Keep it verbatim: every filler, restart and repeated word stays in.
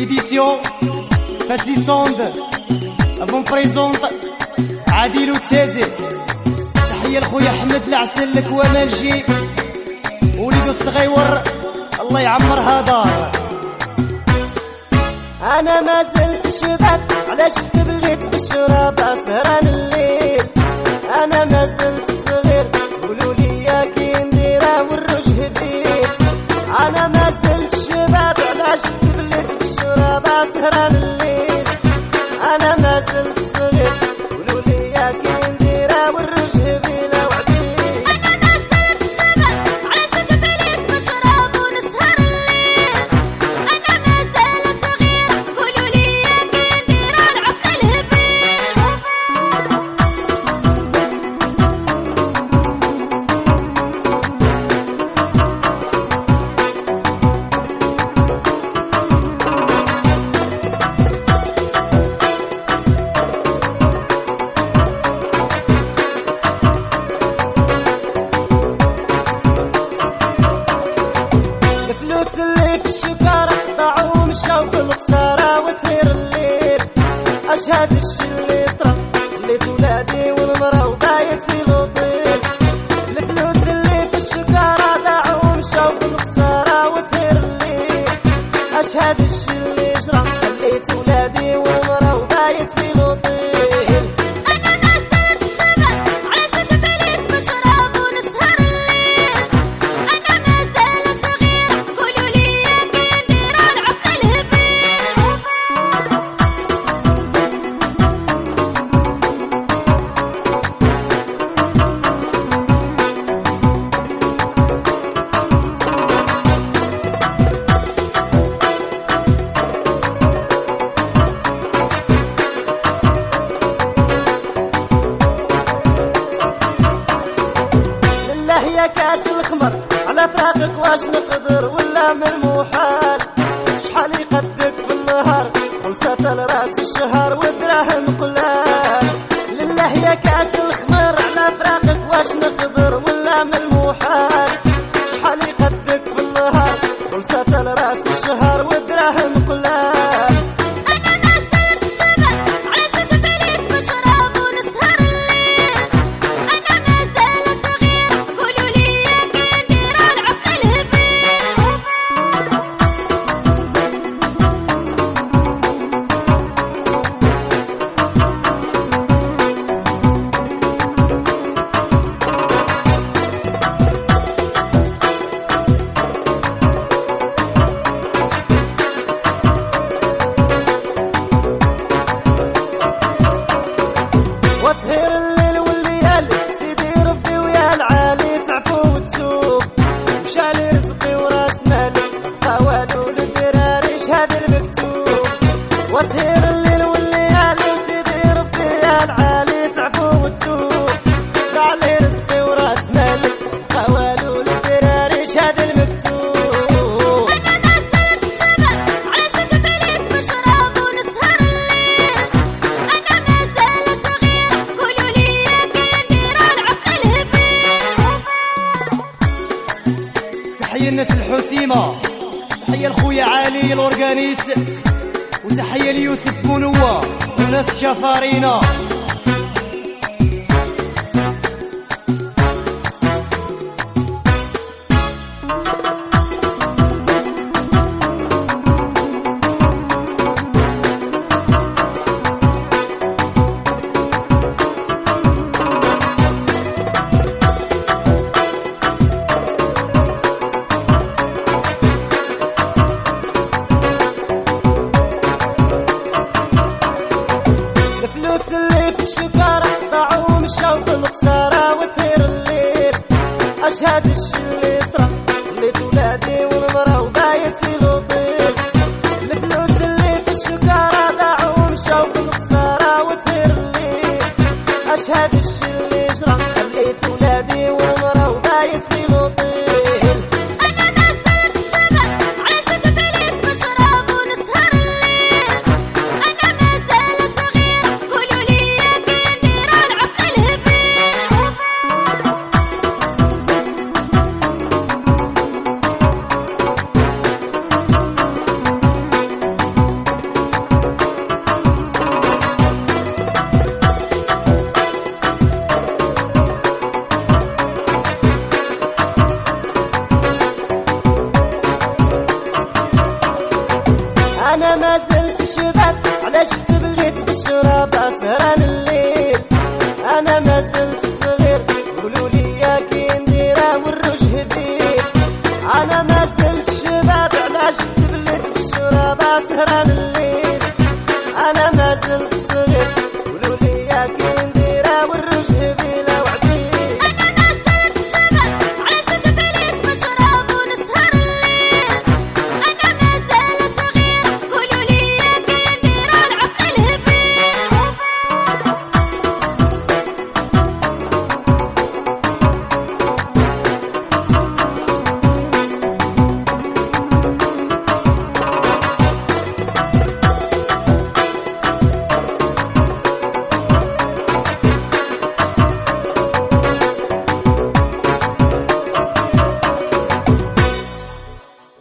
édition fascisante افون بريزونت عادل وتازي. تحية لخويا احمد العسل لك ومالجي وليدو الصغيور الله يعمرها دار. انا ما زلت شباب علاش تبليت بالشراب سهران الليل. انا ما زلت صغير قولوا لي كي نديرها والروج هبيل. انا ما زلت شباب علاش تبليت بالشراب سهران الليل. انا ما زلت صغير قولوا لي كي نديرها والروج هبيل وعديل. انا ما زلت شباب علاش تبليت بالشراب ونسهر الليل. انا ما زلت صغير قولوا لي كي نديرها العقل هبيل. الفلوس اللي في الشكارة ضاعوا ومشاو في الخسارة وسهر الليل. أشهد الشي اللي صرا خليت ولادي والمرا وبايت في الوطيل. الفلوس اللي في الشكارة ضاعوا ومشاو في الخسارة وسهر الليل. أشهد الشي اللي جرى خليت ولادي والمرا وبايت في الوطيل. انا ما زلت شباب علاش تبليت بالشراب ونسهر الليل. انا ما زلت صغير قولوا لي كي نديرها العقل هبيل. لله يا كاس الخمر على فراقك واش نقدر ولا من المحال. شحال يقدك في النهار خمسة لراس الشهر ودراهم قلال. لله يا كاس الخمر على فراقك واش نقدر ولا من المحال. شحال يقدك في النهار خمسة لراس الشهر ودراهم قلال. انا ما زلت شباب علاش تبليت بالشراب ونسهر الليل. انا ما زلت صغير قولوا لي كي نديرها العقل هبيل. وسهر الليل والليالي سيدي ربي ويا العالي تعفو وتسوق. مشالي رزقي وراس مالي قوالو للدراري شهاد المكتوب. وسهر الليل والليالي سيدي ربي ويا العالي تعفو وتسوق. علي رزقي وراس مالي قوالو للدراري شهاد المكتوب. انا ما زلت شباب علاش تبليت بالشراب ونسهر الليل. انا ما زلت صغير قولوا لي كي نديرها العقل هبيل. تحية الناس الحسيمة، تحية لخويا علي الأورغانيس، وتحية ليوسف بونوا والناس الشفارينة. الفلوس اللي في الشكارة ضاعوا ومشاو في الخسارة وسهر الليل. أشهد الشي اللي صرا خليت ولادي والمرا وبايت في الوطيل. الفلوس اللي في الشكارة ضاعوا ومشاو في الخسارة وسهر الليل. أشهد الشي اللي جرى خليت ولادي والمرا وبايت في الوطيل. انا ما زلت شباب علاش تبليت بالشراب ونسهر الليل. انا ما زلت صغير قولوا لي كي نديرها العقل هبيل. انا ما زلت شباب علاش تبليت بالشراب سهران الليل. انا ما زلت صغير قولوا لي يا كي نديرها والروج هبيل. انا ما زلت شباب علاش تبليت بالشراب سهران